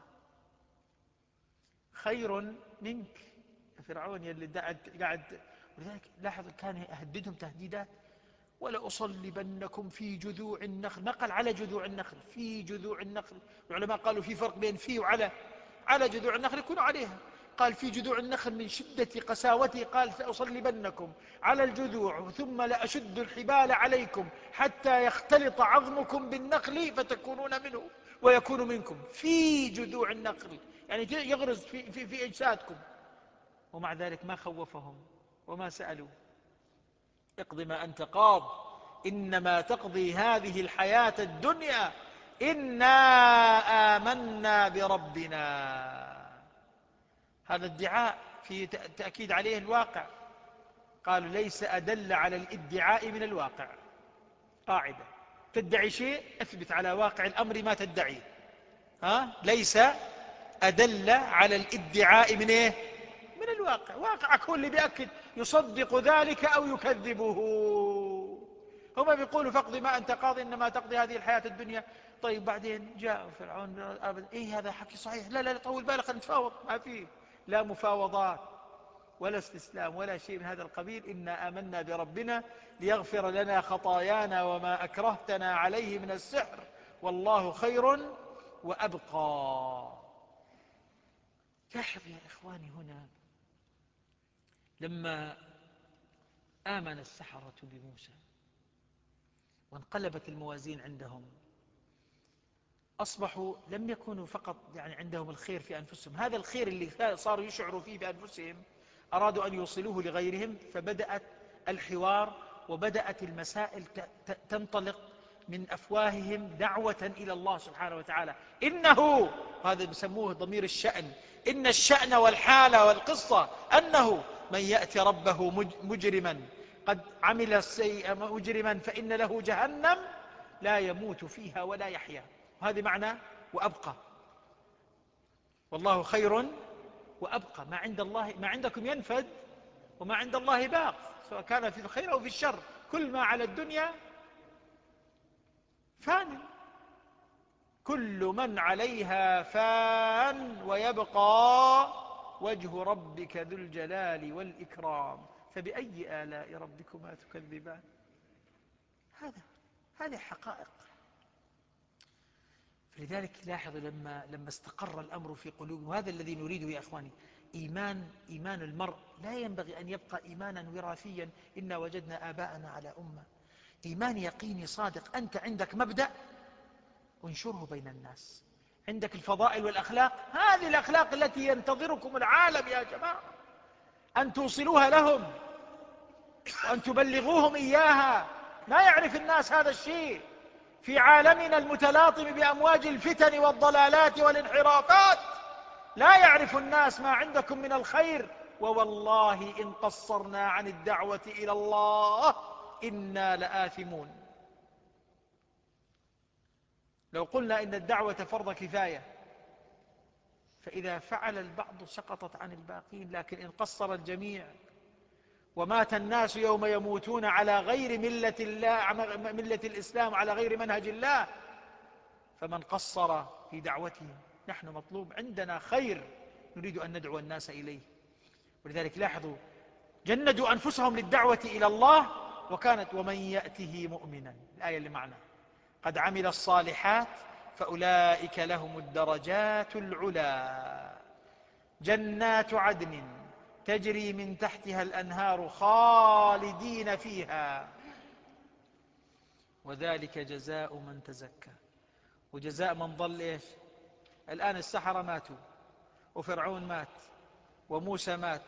خير منك فرعون يلي قاعد. ولذلك لاحظ كان يهددهم تهديدات، ولأصلبنكم في جذوع النخل. ما قال على جذوع النخل، في جذوع النخل. العلماء قالوا في فرق بين في وعلى. على جذوع النخل يكونوا عليها، قال في جذوع النخل من شدة قساوته قال سأصلبنكم على الجذوع ثم لأشد الحبال عليكم حتى يختلط عظمكم بالنخل فتكونون منه ويكون منكم. في جذوع النخل يعني يغرز في أجسادكم. ومع ذلك ما خوفهم وما سألوا. اقض ما أنت قاض إنما تقضي هذه الحياة الدنيا إنا آمنا بربنا. هذا الادعاء في تأكيد عليه الواقع. قالوا ليس أدل على الادعاء من الواقع. قاعدة، تدعي شيء اثبت على واقع الأمر ما تدعيه. ليس أدل على الادعاء من إيه؟ من الواقع. واقعك هو اللي بيأكد، يصدق ذلك أو يكذبه. هما بيقولوا فاقض ما أنت قاض إنما تقضي هذه الحياة الدنيا. طيب بعدين جاء فرعون إيه هذا حكي صحيح، لا طول بالك نتفاوض. ما فيه لا مفاوضات ولا استسلام ولا شيء من هذا القبيل. إنا آمنا بربنا ليغفر لنا خطايانا وما أكرهتنا عليه من السحر والله خير وأبقى. لاحظ يا إخواني هنا لما آمن السحرة بموسى وانقلبت الموازين عندهم، أصبحوا لم يكونوا فقط عندهم الخير في أنفسهم. هذا الخير اللي صاروا يشعروا فيه بأنفسهم أرادوا أن يوصلوه لغيرهم، فبدأت الحوار وبدأت المسائل تنطلق من أفواههم دعوة إلى الله سبحانه وتعالى. إنه، هذا بسموه ضمير الشأن، إن الشأن والحالة والقصة أنه من يأتي ربه مجرما قد عمل السيئة مجرما فإن له جهنم لا يموت فيها ولا يحيا. وهذا معنى وأبقى. والله خير وأبقى. ما عند الله، ما عندكم ينفد وما عند الله باق، سواء كان في الخير أو في الشر. كل ما على الدنيا فان، كل من عليها فان ويبقى وجه ربك ذو الجلال والإكرام فبأي آلاء ربكما تكذبان. هذه حقائق. فلذلك لاحظوا لما استقر الأمر في قلوبهم، وهذا الذي نريده يا أخواني. إيمان المرء لا ينبغي أن يبقى إيمانا وراثيا إنا وجدنا آباءنا على أمة. إيمان يقيني صادق. أنت عندك مبدأ انشره بين الناس. عندك الفضائل والأخلاق، هذه الأخلاق التي ينتظركم العالم يا جماعة أن توصلوها لهم وأن تبلغوهم إياها. ما يعرف الناس هذا الشيء في عالمنا المتلاطم بأمواج الفتن والضلالات والانحرافات. لا يعرف الناس ما عندكم من الخير. ووالله إن قصرنا عن الدعوة إلى الله إنا لآثمون. لو قلنا إن الدعوة فرض كفاية فإذا فعل البعض سقطت عن الباقين، لكن إن قصر الجميع ومات الناس يوم يموتون على غير ملة الله، ملة الإسلام، على غير منهج الله، فمن قصر في دعوته. نحن مطلوب عندنا خير نريد أن ندعو الناس إليه. ولذلك لاحظوا جندوا أنفسهم للدعوة إلى الله، وكانت ومن يأته مؤمنا، الآية اللي معنا، قد عمل الصالحات فأولئك لهم الدرجات العلى جنات عدن تجري من تحتها الأنهار خالدين فيها وذلك جزاء من تزكى. وجزاء من ضل إيش؟ الآن السحرة ماتوا، وفرعون مات، وموسى مات،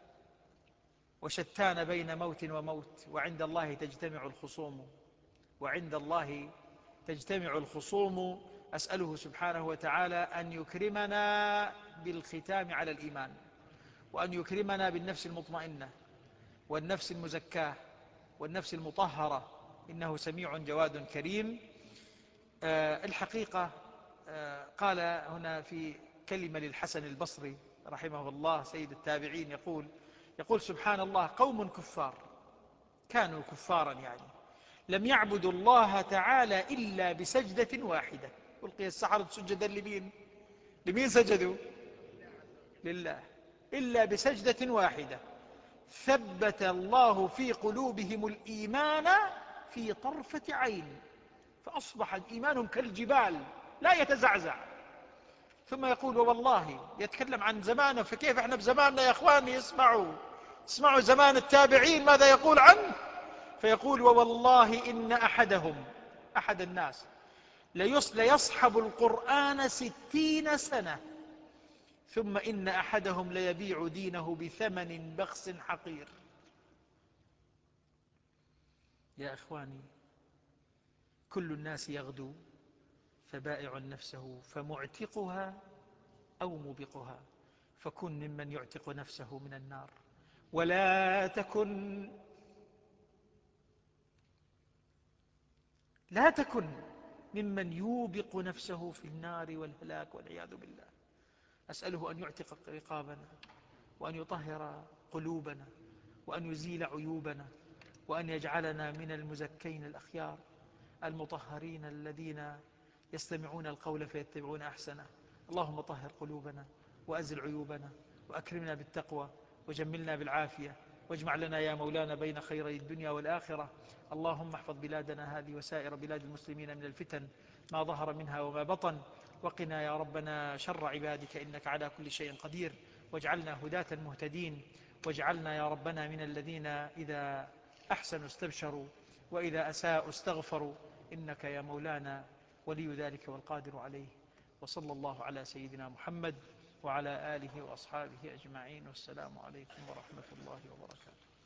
وشتان بين موت وموت، وعند الله تجتمع الخصوم. وعند الله تجتمع الخصوم. أسأله سبحانه وتعالى أن يكرمنا بالختام على الإيمان، وأن يكرمنا بالنفس المطمئنة والنفس المزكاة والنفس المطهرة، إنه سميع جواد كريم. الحقيقة قال هنا في كلمة للحسن البصري رحمه الله سيد التابعين، يقول سبحان الله، قوم كفار كانوا كفارا يعني لم يعبدوا الله تعالى إلا بسجدة واحدة. ألقي السحرة سجدا لمين سجدوا؟ لله. إلا بسجدة واحدة ثبت الله في قلوبهم الإيمان في طرفة عين، فأصبح إيمانهم كالجبال لا يتزعزع. ثم يقول والله، يتكلم عن زمانه، فكيف احنا بزماننا يا اخواني؟ اسمعوا زمان التابعين ماذا يقول عنه. فيقول ووالله إن أحدهم، أحد الناس، ليصحب القرآن 60 سنة ثم إن أحدهم ليبيع دينه بثمن بخس حقير. يا إخواني، كل الناس يغدو فبائع نفسه فمعتقها أو موبقها، فكن ممن يعتق نفسه من النار ولا تكن ممن يوبق نفسه في النار والهلاك والعياذ بالله. أسأله أن يعتق رقابنا، وأن يطهر قلوبنا، وأن يزيل عيوبنا، وأن يجعلنا من المزكين الأخيار المطهرين الذين يستمعون القول فيتبعون أحسنه. اللهم طهر قلوبنا وأزل عيوبنا وأكرمنا بالتقوى وجملنا بالعافية، واجمع لنا يا مولانا بين خيري الدنيا والآخرة. اللهم احفظ بلادنا هذه وسائر بلاد المسلمين من الفتن ما ظهر منها وما بطن، وقنا يا ربنا شر عبادك إنك على كل شيء قدير، واجعلنا هداة مهتدين، واجعلنا يا ربنا من الذين إذا أحسنوا استبشروا وإذا أساءوا استغفروا، إنك يا مولانا ولي ذلك والقادر عليه. وصلى الله على سيدنا محمد وعلى آله وأصحابه أجمعين، والسلام عليكم ورحمة الله وبركاته.